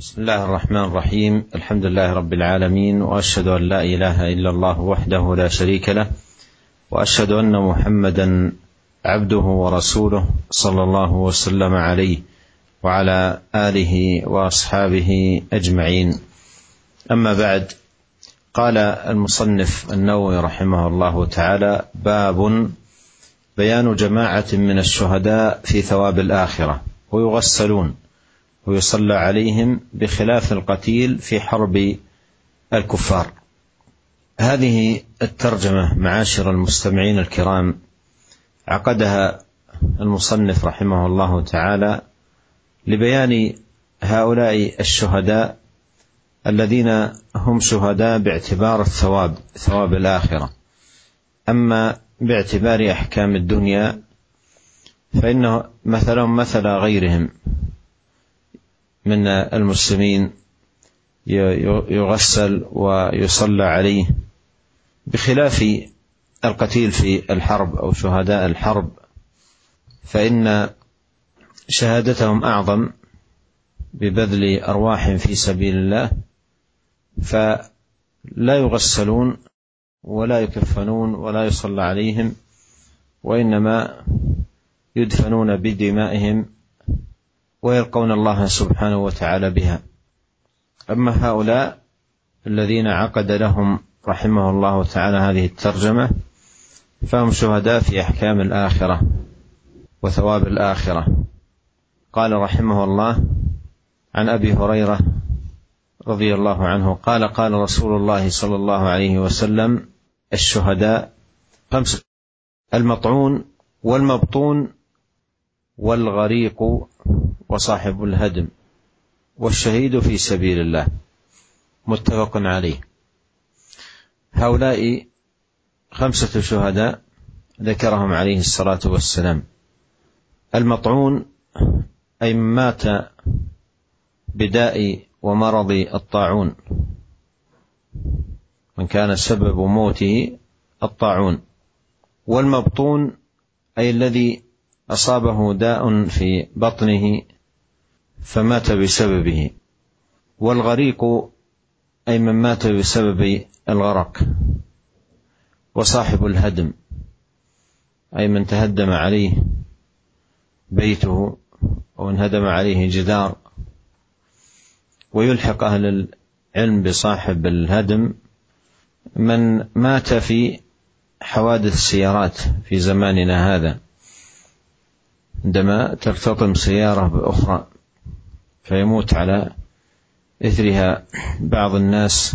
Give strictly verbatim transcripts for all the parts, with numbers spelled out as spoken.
بسم الله الرحمن الرحيم. الحمد لله رب العالمين، وأشهد أن لا إله إلا الله وحده لا شريك له، وأشهد أن محمدا عبده ورسوله صلى الله وسلم عليه وعلى آله وأصحابه أجمعين. أما بعد، قال المصنف النووي رحمه الله تعالى: باب بيان جماعة من الشهداء في ثواب الآخرة ويغسلون ويصلى عليهم بخلاف القتيل في حرب الكفار. هذه الترجمة معاشر المستمعين الكرام عقدها المصنف رحمه الله تعالى لبيان هؤلاء الشهداء الذين هم شهداء باعتبار الثواب، ثواب الآخرة. أما باعتبار أحكام الدنيا فإنه مثلهم مثل غيرهم من المسلمين، يغسل ويصلى عليه بخلاف القتيل في الحرب أو شهداء الحرب، فإن شهادتهم أعظم ببذل أرواح في سبيل الله، فلا يغسلون ولا يكفنون ولا يصلى عليهم، وإنما يدفنون بدمائهم ويلقون الله سبحانه وتعالى بها. أما هؤلاء الذين عقد لهم رحمه الله تعالى هذه الترجمة فهم شهداء في أحكام الآخرة وثواب الآخرة. قال رحمه الله: عن أبي هريرة رضي الله عنه قال: قال رسول الله صلى الله عليه وسلم: الشهداء خمسة: المطعون والمبطون والغريق وصاحب الهدم والشهيد في سبيل الله. متفق عليه. هؤلاء خمسة شهداء ذكرهم عليه الصلاة والسلام. المطعون أي من مات بداء ومرض الطاعون، من كان سبب موته الطاعون. والمبطون أي الذي أصابه داء في بطنه فمات بسببه. والغريق أي من مات بسبب الغرق. وصاحب الهدم أي من تهدم عليه بيته أو انهدم عليه جدار. ويلحق أهل العلم بصاحب الهدم من مات في حوادث السيارات في زماننا هذا، عندما ترتطم سيارة بأخرى فيموت على إثرها بعض الناس،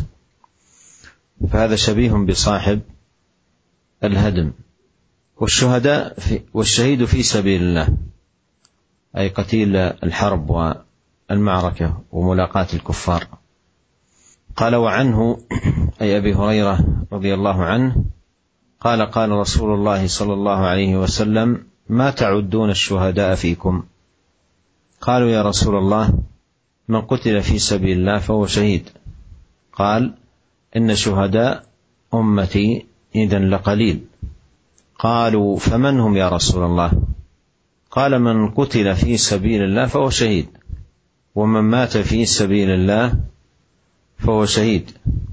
فهذا شبيه بصاحب الهدم. والشهداء في والشهيد في سبيل الله أي قتيل الحرب والمعركة وملاقاة الكفار. قال: وعنه أي أبي هريرة رضي الله عنه قال: قال رسول الله صلى الله عليه وسلم: ما تعدون الشهداء فيكم؟ قالوا: يا رسول الله، من قتل في سبيل الله فهو شهيد. قال: إن شهداء أمتي إذن لقليل. قالوا: فمن هم يا رسول الله؟ قال: من قتل في سبيل الله فهو شهيد، ومن مات في سبيل الله فهو شهيد،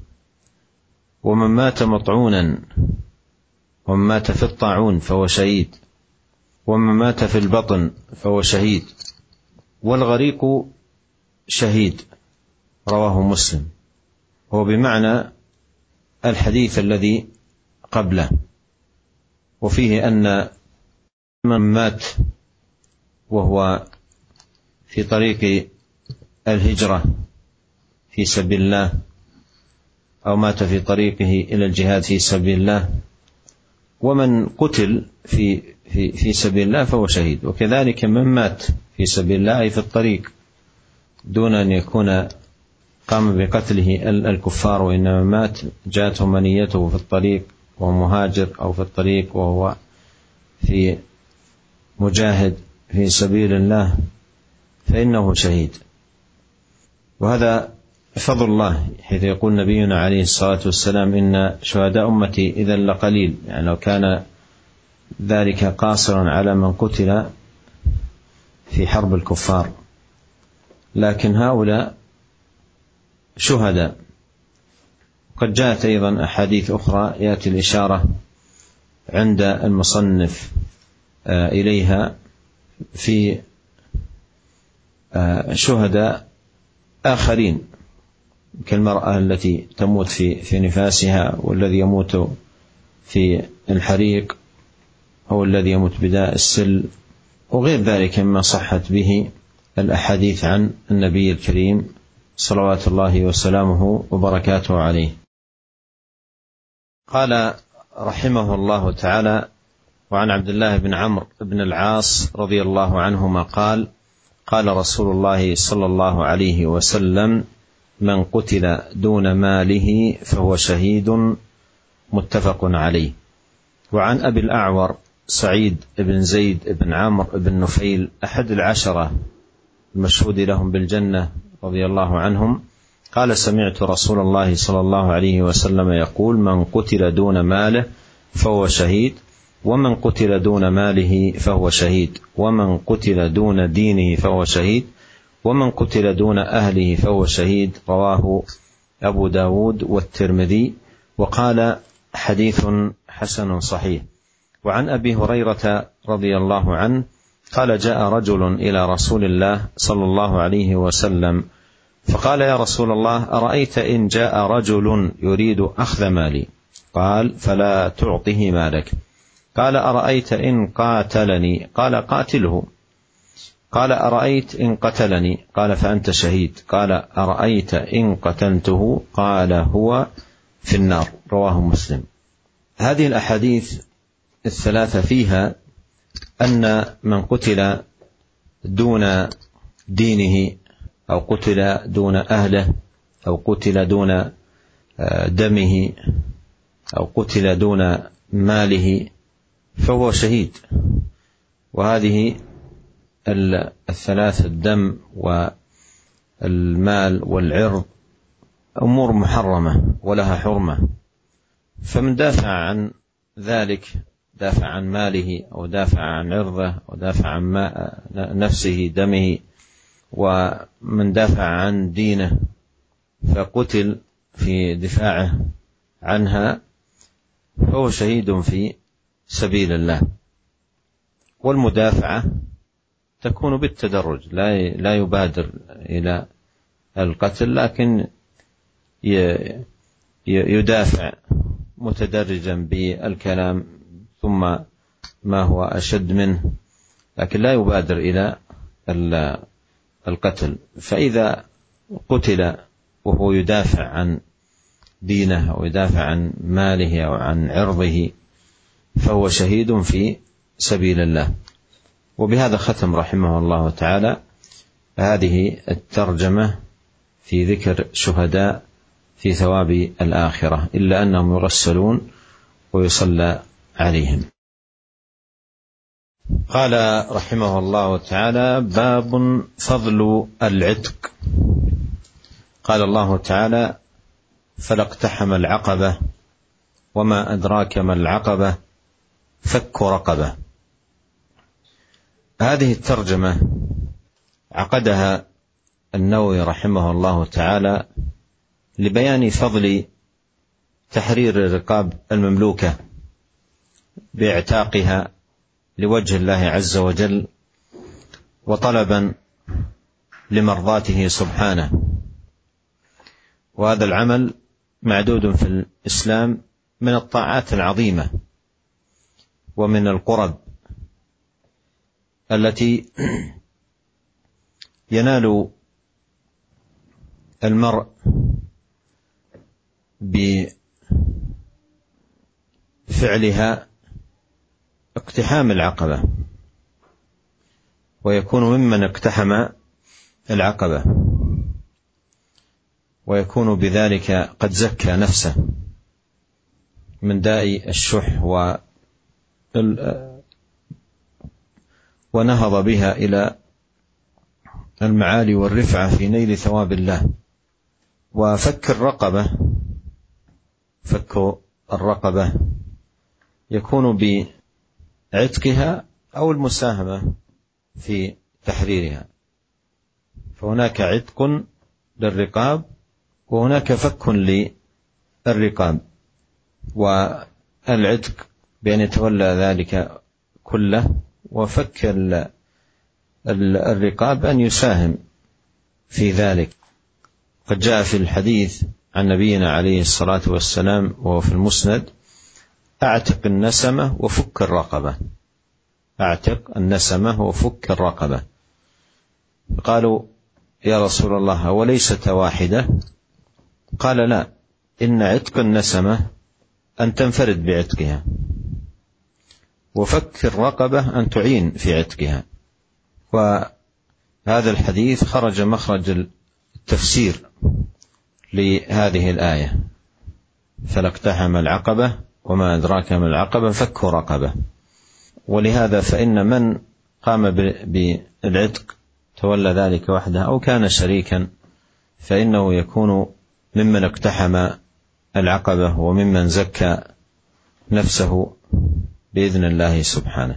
ومن مات مطعونا ومن مات في الطاعون فهو شهيد، ومن مات في البطن فهو شهيد، والغريق شهيد. رواه مسلم. هو بمعنى الحديث الذي قبله، وفيه أن من مات وهو في طريق الهجرة في سبيل الله أو مات في طريقه إلى الجهاد في سبيل الله، ومن قتل في في في سبيل الله فهو شهيد. وكذلك من مات في سبيل الله أي في الطريق دون أن يكون قام بقتله الكفار، وإنما مات جاءته منيته في الطريق وهو مهاجر، أو في الطريق وهو في مجاهد في سبيل الله، فإنه شهيد. وهذا فضل الله، حيث يقول نبينا عليه الصلاة والسلام: إن شهداء أمتي إذن لقليل. يعني لو كان ذلك قاصرا على من قتل في حرب الكفار، لكن هؤلاء شهداء. قد جاءت أيضا أحاديث أخرى يأتي الإشارة عند المصنف إليها في شهداء آخرين كالمرأة التي تموت في في نفاسها، والذي يموت في الحريق، أو الذي يموت بداء السل، وغير ذلك مما صحت به الأحاديث عن النبي الكريم صلوات الله وسلامه وبركاته عليه. قال رحمه الله تعالى: وعن عبد الله بن عمرو بن العاص رضي الله عنهما قال: قال رسول الله صلى الله عليه وسلم: من قتل دون ماله فهو شهيد، متفق عليه. وعن أبي الأعور سعيد بن زيد بن عمرو بن نفيل أحد العشرة المشهود لهم بالجنة رضي الله عنهم قال: سمعت رسول الله صلى الله عليه وسلم يقول: من قتل دون ماله فهو شهيد، ومن قتل دون ماله فهو شهيد، ومن قتل دون دينه فهو شهيد، ومن قتل دون أهله فهو شهيد. رواه أبو داود والترمذي، وقال: حديث حسن صحيح. وعن أبي هريرة رضي الله عنه قال: جاء رجل إلى رسول الله صلى الله عليه وسلم فقال: يا رسول الله، أرأيت إن جاء رجل يريد أخذ مالي؟ قال: فلا تعطه مالك. قال: أرأيت إن قاتلني؟ قال: قاتله. قال: أرأيت إن قتلني؟ قال: فأنت شهيد. قال: أرأيت إن قتلته؟ قال: هو في النار. رواه مسلم. هذه الأحاديث الثلاثة فيها أن من قتل دون دينه، أو قتل دون أهله، أو قتل دون دمه، أو قتل دون ماله فهو شهيد. وهذه الثلاث، الدم والمال والعرض، أمور محرمة ولها حرمة، فمن دافع عن ذلك، دافع عن ماله أو دافع عن عرضه أو دافع عن نفسه دمه، ومن دافع عن دينه فقتل في دفاعه عنها فهو شهيد في سبيل الله. والمدافعة تكون بالتدرج، لا يبادر إلى القتل، لكن يدافع متدرجا بالكلام ثم ما هو أشد منه، لكن لا يبادر إلى القتل. فإذا قتل وهو يدافع عن دينه أو يدافع عن ماله أو عن عرضه فهو شهيد في سبيل الله. وبهذا ختم رحمه الله تعالى هذه الترجمة في ذكر شهداء في ثواب الآخرة، إلا أنهم يغسلون ويصلى عليهم. قال رحمه الله تعالى: باب فضل العتق. قال الله تعالى: فلا اقتحم العقبة وما أدراك ما العقبة فك رقبة. هذه الترجمة عقدها النووي رحمه الله تعالى لبيان فضل تحرير الرقاب المملوكة باعتاقها لوجه الله عز وجل، وطلبا لمرضاته سبحانه. وهذا العمل معدود في الإسلام من الطاعات العظيمة ومن القرب التي ينال المرء بفعلها اقتحام العقبة، ويكون ممن اقتحم العقبة، ويكون بذلك قد زكى نفسه من داء الشح ونهض بها إلى المعالي والرفعة في نيل ثواب الله. وفك الرقبة، فك الرقبة يكون بعتقها أو المساهمة في تحريرها. فهناك عتق للرقاب وهناك فك للرقاب والعتق بأن يتولى ذلك كله، وفك الرقاب أن يساهم في ذلك. قد جاء في الحديث عن نبينا عليه الصلاة والسلام وهو في المسند: أعتق النسمة وفك الرقبة، أعتق النسمة وفك الرقبة. قالوا: يا رسول الله وليست واحدة؟ قال: لا، إن عتق النسمة أن تنفرد بعتقها، وفك الرقبة أن تعين في عتقها. وهذا الحديث خرج مخرج التفسير لهذه الآية: فلا اقتحم العقبة وما أدراك ما العقبة فك رقبة. ولهذا فإن من قام بالعتق تولى ذلك وحده أو كان شريكا فإنه يكون ممن اقتحم العقبة وممن زكى نفسه بإذن الله سبحانه.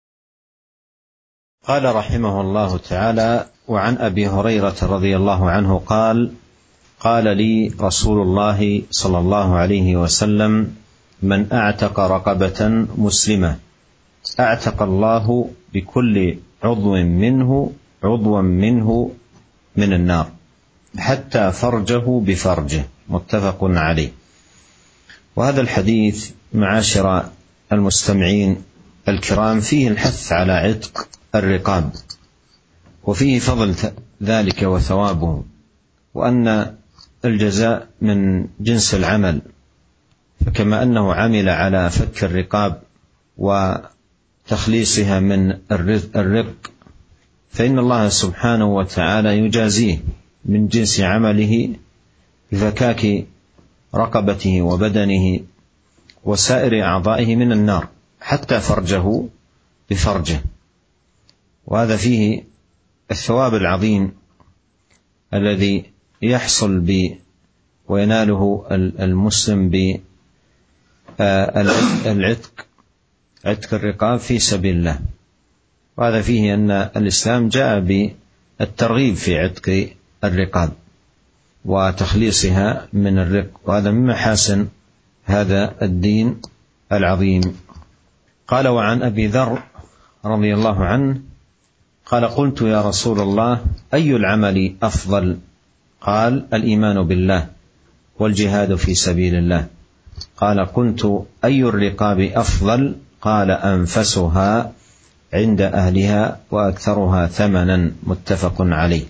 قال رحمه الله تعالى: وعن أبي هريرة رضي الله عنه قال: قال لي رسول الله صلى الله عليه وسلم: من أعتق رقبة مسلمة أعتق الله بكل عضو منه عضوا منه من النار حتى فرجه بفرجه. متفق عليه. وهذا الحديث معاشر المستمعين الكرام فيه الحث على عتق الرقاب، وفيه فضل ذلك وثوابه، وأن الجزاء من جنس العمل، فكما أنه عمل على فك الرقاب وتخليصها من الرق، فإن الله سبحانه وتعالى يجازيه من جنس عمله بفكاك رقبته وبدنه وسائر أعضائه من النار حتى فرجه بفرجه. وهذا فيه الثواب العظيم الذي يحصل ب ويناله المسلم بالعتق، عتق الرقاب في سبيل الله. وهذا فيه أن الإسلام جاء بالترغيب في عتق الرقاب وتخليصها من الرق، وهذا من محاسن هذا الدين العظيم. قال: وعن أبي ذر رضي الله عنه قال: قلت يا رسول الله أي العمل أفضل؟ قال: الإيمان بالله والجهاد في سبيل الله. قال: قلت أي الرقاب أفضل؟ قال: أنفسها عند أهلها وأكثرها ثمنا. متفق عليه.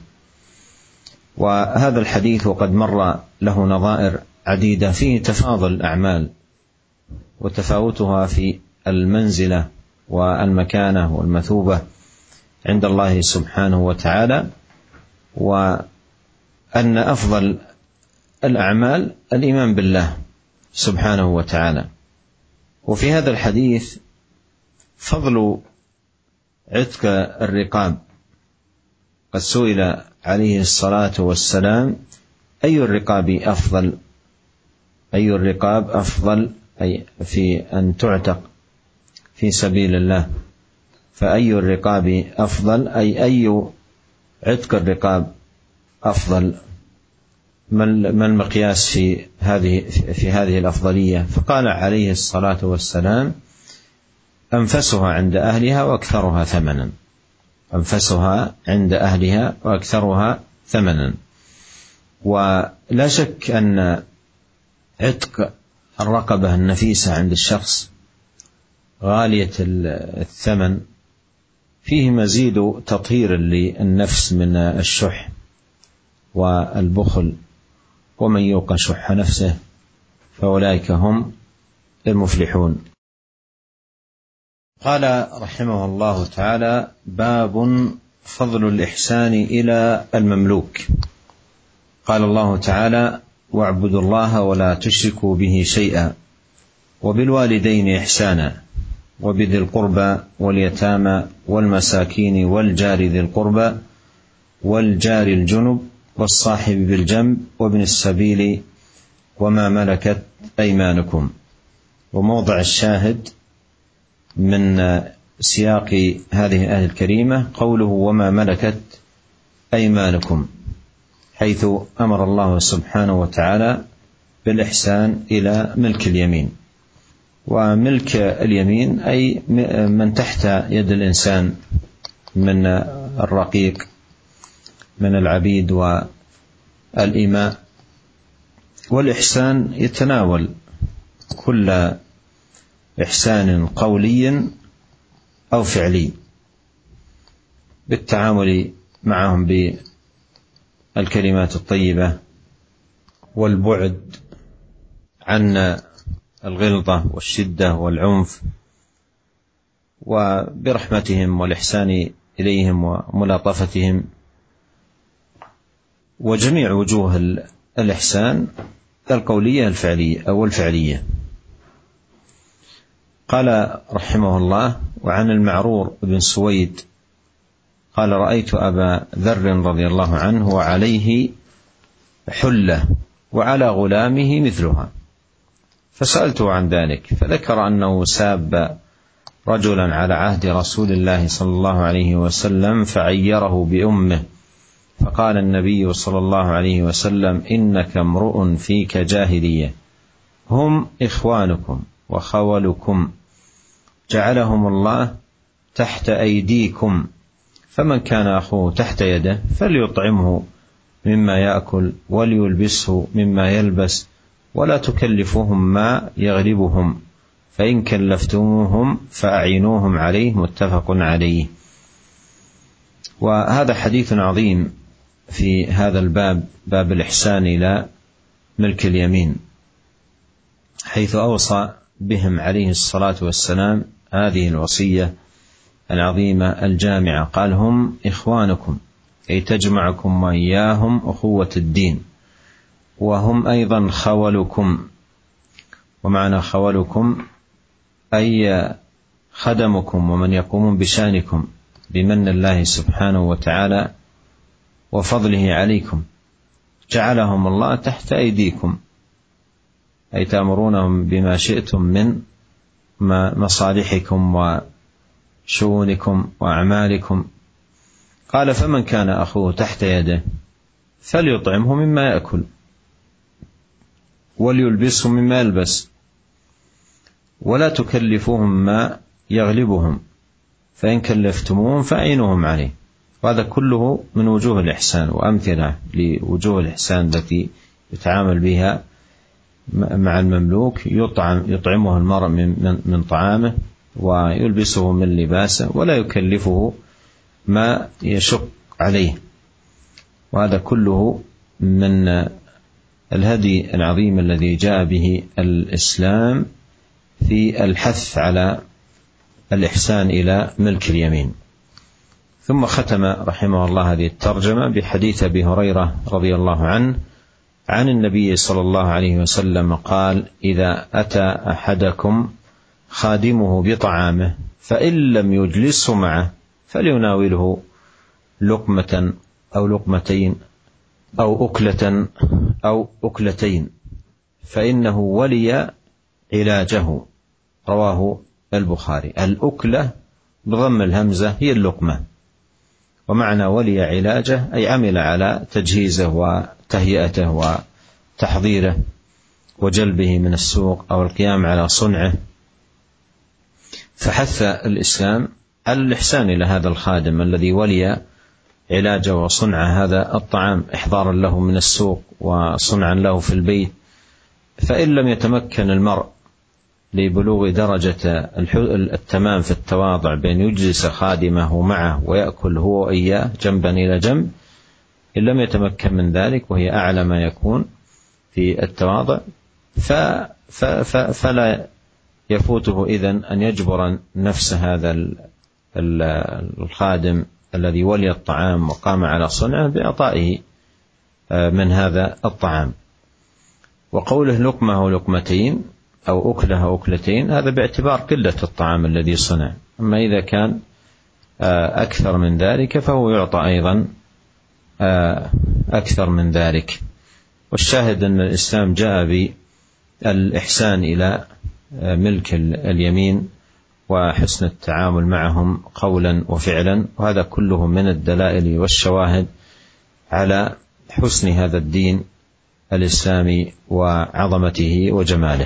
وهذا الحديث قد مر له نظائر عديدة فيه تفاضل الأعمال وتفاوتها في المنزلة والمكانة والمثوبة عند الله سبحانه وتعالى، وأن أفضل الأعمال الإيمان بالله سبحانه وتعالى. وفي هذا الحديث فضل عتق الرقاب. قد سئل عليه الصلاة والسلام: أي الرقاب أفضل؟ أي الرقاب أفضل أي في أن تعتق في سبيل الله، فأي الرقاب أفضل أي أي عتق الرقاب أفضل؟ ما المقياس في هذه في هذه الأفضلية؟ فقال عليه الصلاة والسلام: أنفسها عند أهلها وأكثرها ثمنا. أنفسها عند أهلها وأكثرها ثمنا. ولا شك أن عتق الرقبة النفيسة عند الشخص غالية الثمن فيه مزيد تطهير للنفس من الشح والبخل، ومن يوق شح نفسه فأولئك هم المفلحون. قال رحمه الله تعالى: باب فضل الإحسان إلى المملوك. قال الله تعالى: واعبدوا الله ولا تشركوا به شيئا وبالوالدين إحسانا وبذي القربى واليتامى والمساكين والجار ذي القربى والجار الجنب والصاحب بالجنب وابن السبيل وما ملكت أيمانكم. وموضع الشاهد من سياق هذه الآية الكريمة قوله: وما ملكت أيمانكم. حيث أمر الله سبحانه وتعالى بالإحسان إلى ملك اليمين. وملك اليمين أي من تحت يد الإنسان من الرقيق من العبيد والإماء. والإحسان يتناول كل إحسان قولي أو فعلي بالتعامل معهم بالكلمات الطيبة والبعد عن الغلظة والشدة والعنف، وبرحمتهم والإحسان إليهم وملاطفتهم، وجميع وجوه الإحسان القولية الفعلية أو الفعلية. قال رحمه الله: وعن المعرور بن سويد قال: رأيت أبا ذر رضي الله عنه وعليه حلة وعلى غلامه مثلها، فسألته عن ذلك، فذكر أنه ساب رجلا على عهد رسول الله صلى الله عليه وسلم فعيره بأمه، فقال النبي صلى الله عليه وسلم: إنك امرؤ فيك جاهلية، هم إخوانكم وخولكم، جعلهم الله تحت أيديكم، فمن كان أخوه تحت يده فليطعمه مما يأكل وليلبسه مما يلبس، ولا تكلفوهم ما يغلبهم، فإن كلفتموهم فأعينوهم عليه. متفق عليه. وهذا حديث عظيم في هذا الباب، باب الإحسان إلى ملك اليمين، حيث أوصى بهم عليه الصلاة والسلام هذه الوصية العظيمة الجامعة. قال: هم إخوانكم، أي تجمعكم وإياهم أخوة الدين، وهم أيضا خولكم، ومعنى خولكم أي خدمكم ومن يقومون بشأنكم بمن الله سبحانه وتعالى وفضله عليكم، جعلهم الله تحت أيديكم، أي تأمرونهم بما شئتم من مصالحكم وشؤونكم وأعمالكم. قال: فمن كان أخوه تحت يده فليطعمه مما يأكل وليلبسه مما يلبس، ولا تكلفوهم ما يغلبهم، فإن كلفتموهم فأعينوهم عليه. وهذا كله من وجوه الإحسان وأمثلة لوجوه الإحسان التي يتعامل بها مع المملوك. يطعم يطعمه المرء من, من طعامه ويلبسه من لباسه ولا يكلفه ما يشق عليه. وهذا كله من الهدي العظيم الذي جاء به الإسلام في الحث على الإحسان إلى ملك اليمين. ثم ختم رحمه الله هذه الترجمة بحديث أبي هريرة رضي الله عنه عن النبي صلى الله عليه وسلم قال: إذا أتى أحدكم خادمه بطعامه فإن لم يجلسه معه فليناوله لقمة أو لقمتين أو أكلة أو أكلتين، فإنه ولي علاجه. رواه البخاري. الأكلة بضم الهمزة هي اللقمة، ومعنى ولي علاجه أي عمل على تجهيزه وتهيئته وتحضيره وجلبه من السوق أو القيام على صنعه. فحث الإسلام على الإحسان إلى هذا الخادم الذي ولي علاجه وصنع هذا الطعام، إحضارا له من السوق وصنعا له في البيت. فإن لم يتمكن المرء لبلوغ درجة التمام في التواضع بأن يجلس خادمه معه ويأكل هو وإياه جنبا إلى جنب، إن لم يتمكن من ذلك وهي أعلى ما يكون في التواضع، فلا يفوته إذن أن يجبر نفس هذا الخادم الذي ولي الطعام وقام على صنعه بإعطائه من هذا الطعام. وقوله لقمة أو لقمتين أو أكلة أو أكلتين هذا باعتبار قلة الطعام الذي صنع، أما إذا كان أكثر من ذلك فهو يعطى أيضا أكثر من ذلك. والشاهد أن الإسلام جاء بالإحسان إلى ملك اليمين وحسن التعامل معهم قولا وفعلا، وهذا كله من الدلائل والشواهد على حسن هذا الدين الإسلامي وعظمته وجماله.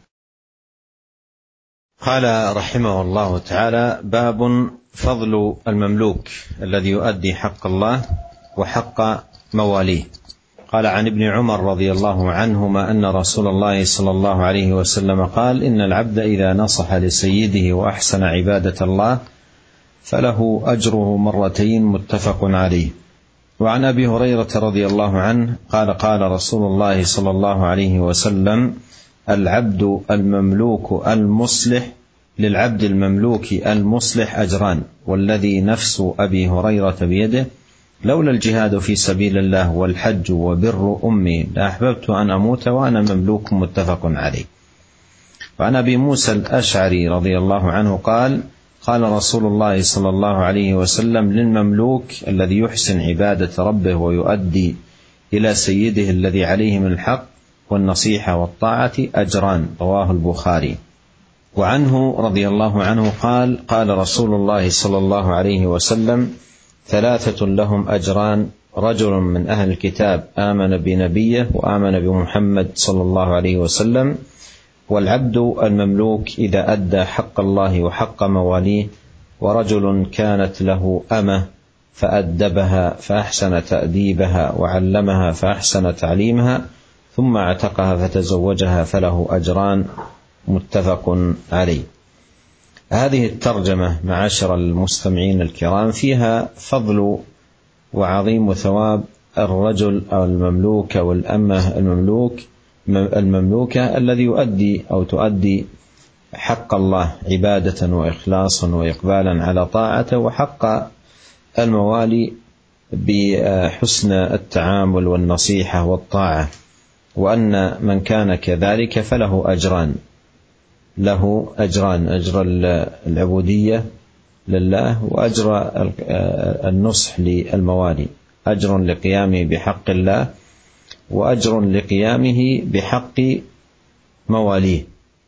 قال رحمه الله تعالى: باب فضل المملوك الذي يؤدي حق الله وحق مواليه. قال: عن ابن عمر رضي الله عنهما أن رسول الله صلى الله عليه وسلم قال: إن العبد إذا نصح لسيده وأحسن عبادة الله فله أجره مرتين، متفق عليه. وعن أبي هريرة رضي الله عنه قال: قال رسول الله صلى الله عليه وسلم: العبد المملوك المصلح للعبد المملوك المصلح أجران، والذي نفس أبي هريرة بيده لولا الجهاد في سبيل الله والحج وبر أمي لأحببت أن أموت وأنا مملوك، متفق عليه. وعن أبي موسى الأشعري رضي الله عنه قال: قال رسول الله صلى الله عليه وسلم: للمملوك الذي يحسن عبادة ربه ويؤدي إلى سيده الذي عليه من الحق والنصيحة والطاعة أجران، رواه البخاري. وعنه رضي الله عنه قال: قال رسول الله صلى الله عليه وسلم: ثلاثة لهم أجران، رجل من أهل الكتاب آمن بنبيه وآمن بمحمد صلى الله عليه وسلم، والعبد المملوك إذا أدى حق الله وحق مواليه، ورجل كانت له أمة فأدبها فأحسن تأديبها وعلمها فأحسن تعليمها ثم اعتقها فتزوجها فله أجران، متفق عليه. هذه الترجمة معاشر المستمعين الكرام فيها فضل وعظيم ثواب الرجل أو المملوك أو الأمة المملوك المملوكة الذي يؤدي أو تؤدي حق الله عبادة وإخلاصا وإقبالا على طاعته، وحق الموالي بحسن التعامل والنصيحة والطاعة، وأن من كان كذلك فله أجران، له أجران: أجر العبودية لله وأجر النصح للموالي، أجر لقيامه بحق الله وأجر لقيامه بحق مواليه.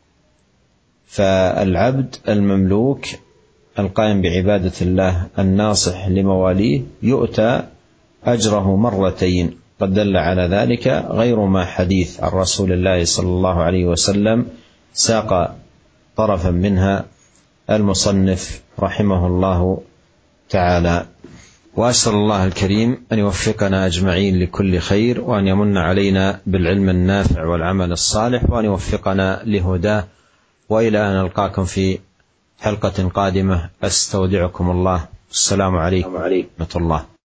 فالعبد المملوك القائم بعبادة الله الناصح لمواليه يؤتى أجره مرتين، قد دل على ذلك غير ما حديث عن رسول الله صلى الله عليه وسلم ساق طرفا منها المصنف رحمه الله تعالى. وأسأل الله الكريم أن يوفقنا أجمعين لكل خير، وأن يمن علينا بالعلم النافع والعمل الصالح، وأن يوفقنا لهداه. وإلى أن نلقاكم في حلقة قادمة أستودعكم الله. السلام عليكم ورحمة الله.